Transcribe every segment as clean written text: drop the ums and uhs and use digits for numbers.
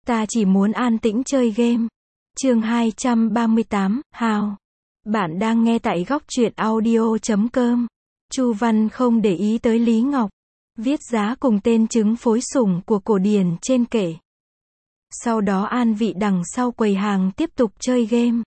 Ta chỉ muốn an tĩnh chơi game. Chương 238, Hào. Bạn đang nghe tại góc truyện audio.com. Chu Văn không để ý tới Lý Ngọc. Viết giá cùng tên trứng phối sủng của cổ điển trên kệ. Sau đó an vị đằng sau quầy hàng tiếp tục chơi game.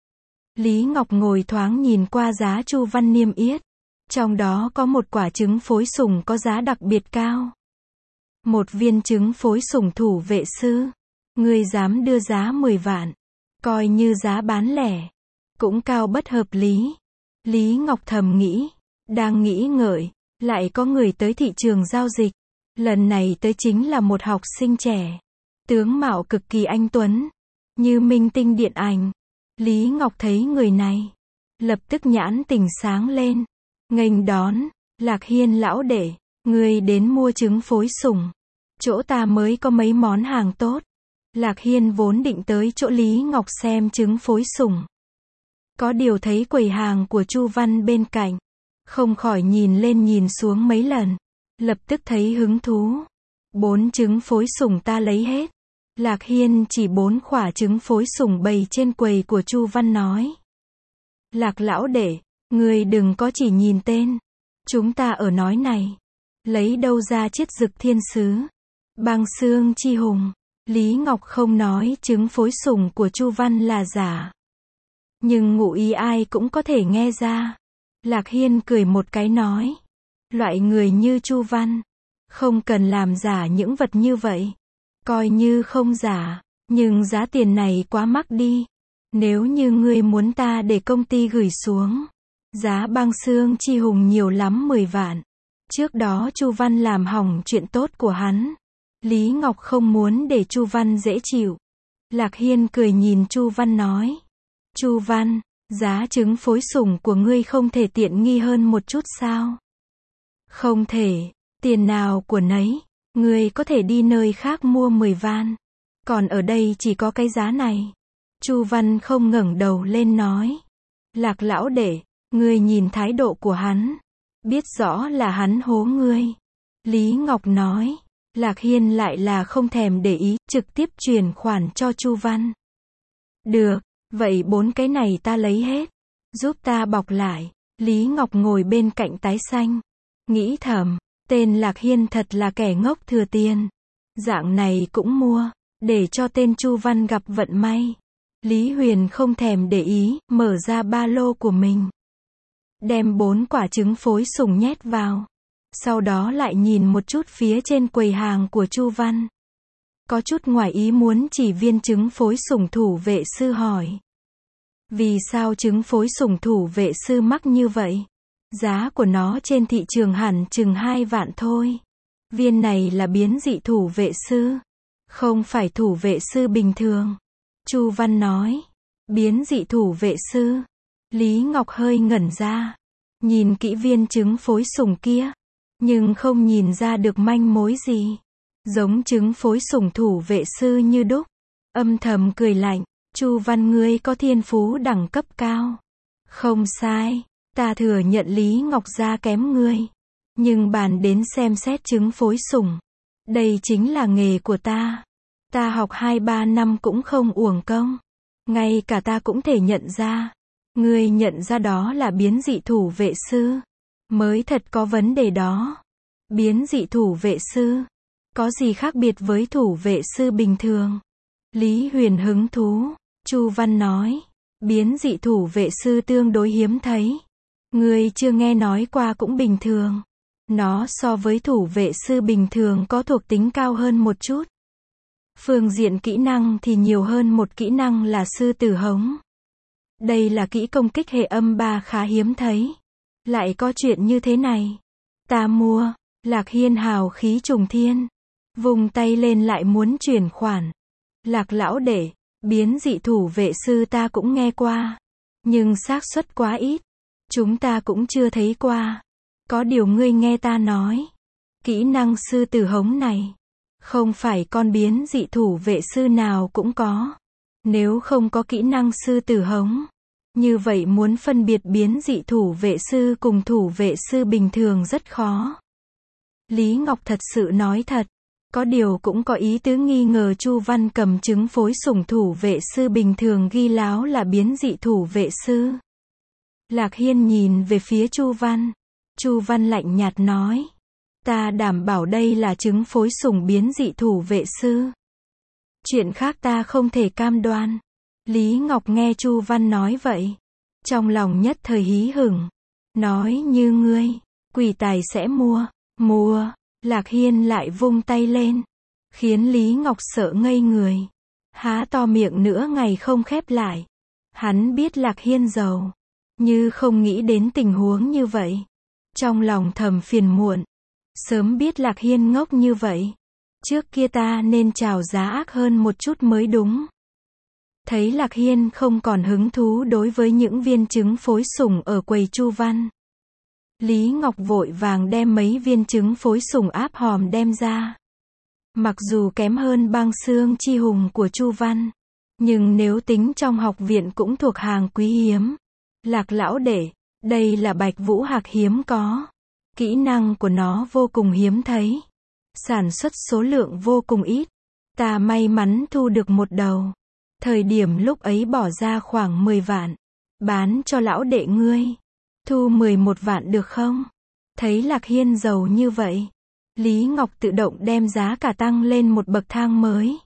Lý Ngọc ngồi thoáng nhìn qua giá Chu Văn niêm yết. Trong đó có một quả trứng phối sủng có giá đặc biệt cao. Một viên trứng phối sủng thủ vệ sư. Ngươi dám đưa giá 10 vạn. Coi như giá bán lẻ. Cũng cao bất hợp lý. Lý Ngọc thầm nghĩ. Đang nghĩ ngợi. Lại có người tới thị trường giao dịch. Lần này tới chính là một học sinh trẻ. Tướng mạo cực kỳ anh tuấn. Như minh tinh điện ảnh. Lý Ngọc thấy người này. Lập tức nhãn tình sáng lên. Nghênh đón. Lạc Hiên lão đệ. Ngươi đến mua trứng phối sủng. Chỗ ta mới có mấy món hàng tốt. Lạc Hiên vốn định tới chỗ Lý Ngọc xem trứng phối sủng. Có điều thấy quầy hàng của Chu Văn bên cạnh. Không khỏi nhìn lên nhìn xuống mấy lần. Lập tức thấy hứng thú. 4 trứng phối sủng ta lấy hết. Lạc Hiên chỉ 4 quả trứng phối sủng bày trên quầy của Chu Văn nói. Lạc lão đệ, ngươi đừng có chỉ nhìn tên. Chúng ta ở nói này. Lấy đâu ra chiết dực thiên sứ. Băng xương chi hùng. Lý Ngọc không nói trứng phối sủng của Chu Văn là giả. Nhưng ngụ ý ai cũng có thể nghe ra. Lạc Hiên cười một cái nói. Loại người như Chu Văn. Không cần làm giả những vật như vậy. Coi như không giả. Nhưng giá tiền này quá mắc đi. Nếu như ngươi muốn ta để công ty gửi xuống. Giá băng xương chi hùng nhiều lắm 10 vạn. Trước đó Chu Văn làm hỏng chuyện tốt của hắn. Lý Ngọc không muốn để Chu Văn dễ chịu. Lạc Hiên cười nhìn Chu Văn nói. Chu Văn, giá trứng phối sủng của ngươi không thể tiện nghi hơn một chút sao? Không thể, tiền nào của nấy. Ngươi có thể đi nơi khác mua 10 vạn. Còn ở đây chỉ có cái giá này. Chu Văn không ngẩng đầu lên nói. Lạc lão đệ, ngươi nhìn thái độ của hắn. Biết rõ là hắn hố ngươi. Lý Ngọc nói. Lạc Hiên lại là không thèm để ý, trực tiếp chuyển khoản cho Chu Văn. Được, vậy 4 cái này ta lấy hết. Giúp ta bọc lại. Lý Ngọc ngồi bên cạnh tái xanh. Nghĩ thầm, tên Lạc Hiên thật là kẻ ngốc thừa tiền. Dạng này cũng mua, để cho tên Chu Văn gặp vận may. Lý Huyền không thèm để ý, mở ra ba lô của mình. Đem 4 quả trứng phối sủng nhét vào. Sau đó lại nhìn một chút phía trên quầy hàng của Chu Văn. Có chút ngoài ý muốn chỉ viên trứng phối sủng thủ vệ sư hỏi. Vì sao trứng phối sủng thủ vệ sư mắc như vậy? Giá của nó trên thị trường hẳn chừng 2 vạn thôi. Viên này là biến dị thủ vệ sư. Không phải thủ vệ sư bình thường. Chu Văn nói. Biến dị thủ vệ sư. Lý Ngọc hơi ngẩn ra. Nhìn kỹ viên trứng phối sủng kia. Nhưng không nhìn ra được manh mối gì. Giống trứng phối sủng thủ vệ sư như đúc. Âm thầm cười lạnh. Chu Văn ngươi có thiên phú đẳng cấp cao. Không sai. Ta thừa nhận Lý Ngọc gia kém ngươi. Nhưng bàn đến xem xét trứng phối sủng. Đây chính là nghề của ta. Ta học 2-3 năm cũng không uổng công. Ngay cả ta cũng thể nhận ra. Ngươi nhận ra đó là biến dị thủ vệ sư. Mới thật có vấn đề đó. Biến dị thủ vệ sư. Có gì khác biệt với thủ vệ sư bình thường? Lý Huyền hứng thú. Chu Văn nói. Biến dị thủ vệ sư tương đối hiếm thấy. Ngươi chưa nghe nói qua cũng bình thường. Nó so với thủ vệ sư bình thường có thuộc tính cao hơn một chút. Phương diện kỹ năng thì nhiều hơn một kỹ năng là sư tử hống. Đây là kỹ công kích hệ âm 3 khá hiếm thấy. Lại có chuyện như thế này. Ta mua. Lạc Hiên hào khí trùng thiên. Vùng tay lên lại muốn chuyển khoản. Lạc lão đệ, biến dị thủ vệ sư ta cũng nghe qua. Nhưng xác suất quá ít. Chúng ta cũng chưa thấy qua. Có điều ngươi nghe ta nói. Kỹ năng sư tử hống này. Không phải con biến dị thủ vệ sư nào cũng có. Nếu không có kỹ năng sư tử hống. Như vậy muốn phân biệt biến dị thủ vệ sư cùng thủ vệ sư bình thường rất khó. Lý Ngọc thật sự nói thật. Có điều cũng có ý tứ nghi ngờ Chu Văn cầm chứng phối sủng thủ vệ sư bình thường ghi láo là biến dị thủ vệ sư. Lạc Hiên nhìn về phía Chu Văn. Chu Văn lạnh nhạt nói. Ta đảm bảo đây là chứng phối sủng biến dị thủ vệ sư. Chuyện khác ta không thể cam đoan. Lý Ngọc nghe Chu Văn nói vậy. Trong lòng nhất thời hí hửng. Nói như ngươi, quỷ tài sẽ mua. Mua. Lạc Hiên lại vung tay lên. Khiến Lý Ngọc sợ ngây người. Há to miệng nữa ngày không khép lại. Hắn biết Lạc Hiên giàu. Như không nghĩ đến tình huống như vậy. Trong lòng thầm phiền muộn. Sớm biết Lạc Hiên ngốc như vậy. Trước kia ta nên chào giá ác hơn một chút mới đúng. Thấy Lạc Hiên không còn hứng thú đối với những viên trứng phối sủng ở quầy Chu Văn. Lý Ngọc vội vàng đem mấy viên trứng phối sủng áp hòm đem ra. Mặc dù kém hơn băng xương chi hùng của Chu Văn. Nhưng nếu tính trong học viện cũng thuộc hàng quý hiếm. Lạc lão đệ, đây là Bạch Vũ Hạc hiếm có. Kỹ năng của nó vô cùng hiếm thấy. Sản xuất số lượng vô cùng ít. Ta may mắn thu được một đầu. Thời điểm lúc ấy bỏ ra khoảng 10 vạn. Bán cho lão đệ ngươi. Thu 11 vạn được không? Thấy Lạc Hiên giàu như vậy. Lý Ngọc tự động đem giá cả tăng lên một bậc thang mới.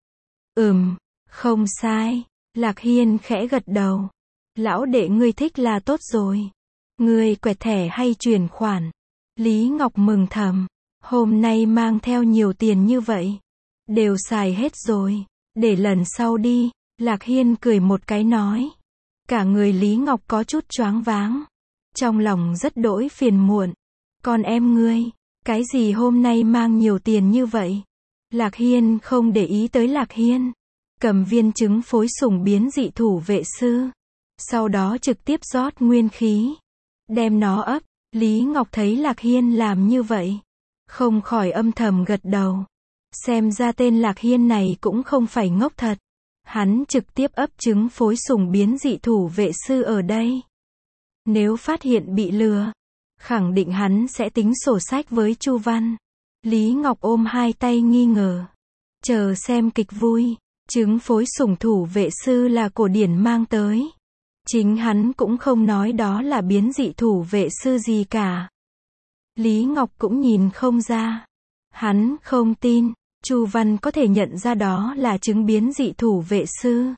Không sai. Lạc Hiên khẽ gật đầu. Lão đệ ngươi thích là tốt rồi. Ngươi quẹt thẻ hay chuyển khoản? Lý Ngọc mừng thầm. Hôm nay mang theo nhiều tiền như vậy. Đều xài hết rồi. Để lần sau đi. Lạc Hiên cười một cái nói. Cả người Lý Ngọc có chút choáng váng. Trong lòng rất đỗi phiền muộn. Con em ngươi, cái gì hôm nay mang nhiều tiền như vậy? Lạc Hiên không để ý tới Lạc Hiên. Cầm viên trứng phối sủng biến dị thủ vệ sư. Sau đó trực tiếp rót nguyên khí. Đem nó ấp. Lý Ngọc thấy Lạc Hiên làm như vậy. Không khỏi âm thầm gật đầu. Xem ra tên Lạc Hiên này cũng không phải ngốc thật. Hắn trực tiếp ấp trứng phối sủng biến dị thủ vệ sư ở đây. Nếu phát hiện bị lừa, khẳng định hắn sẽ tính sổ sách với Chu Văn. Lý Ngọc ôm hai tay nghi ngờ. Chờ xem kịch vui. Trứng phối sủng thủ vệ sư là cổ điển mang tới. Chính hắn cũng không nói đó là biến dị thủ vệ sư gì cả. Lý Ngọc cũng nhìn không ra. Hắn không tin, Chu Văn có thể nhận ra đó là trứng biến dị thủ vệ sư.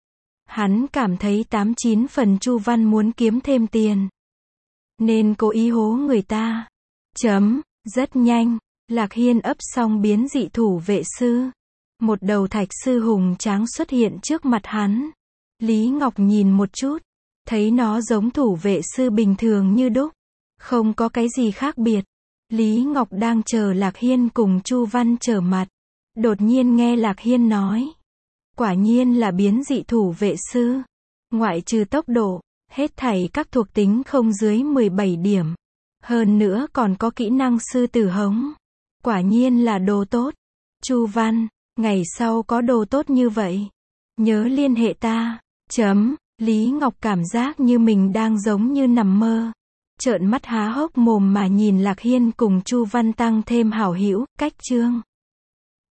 Hắn cảm thấy 89 phần Chu Văn muốn kiếm thêm tiền. Nên cố ý hố người ta. Rất nhanh, Lạc Hiên ấp xong biến dị thủ vệ sư. Một đầu thạch sư hùng tráng xuất hiện trước mặt hắn. Lý Ngọc nhìn một chút. Thấy nó giống thủ vệ sư bình thường như đúc. Không có cái gì khác biệt. Lý Ngọc đang chờ Lạc Hiên cùng Chu Văn trở mặt. Đột nhiên nghe Lạc Hiên nói. Quả nhiên là biến dị thủ vệ sư. Ngoại trừ tốc độ, hết thảy các thuộc tính không dưới 17 điểm. Hơn nữa còn có kỹ năng sư tử hống. Quả nhiên là đồ tốt. Chu Văn, ngày sau có đồ tốt như vậy. Nhớ liên hệ ta. Lý Ngọc cảm giác như mình đang giống như nằm mơ. Trợn mắt há hốc mồm mà nhìn Lạc Hiên cùng Chu Văn tăng thêm hảo hữu, cách chương.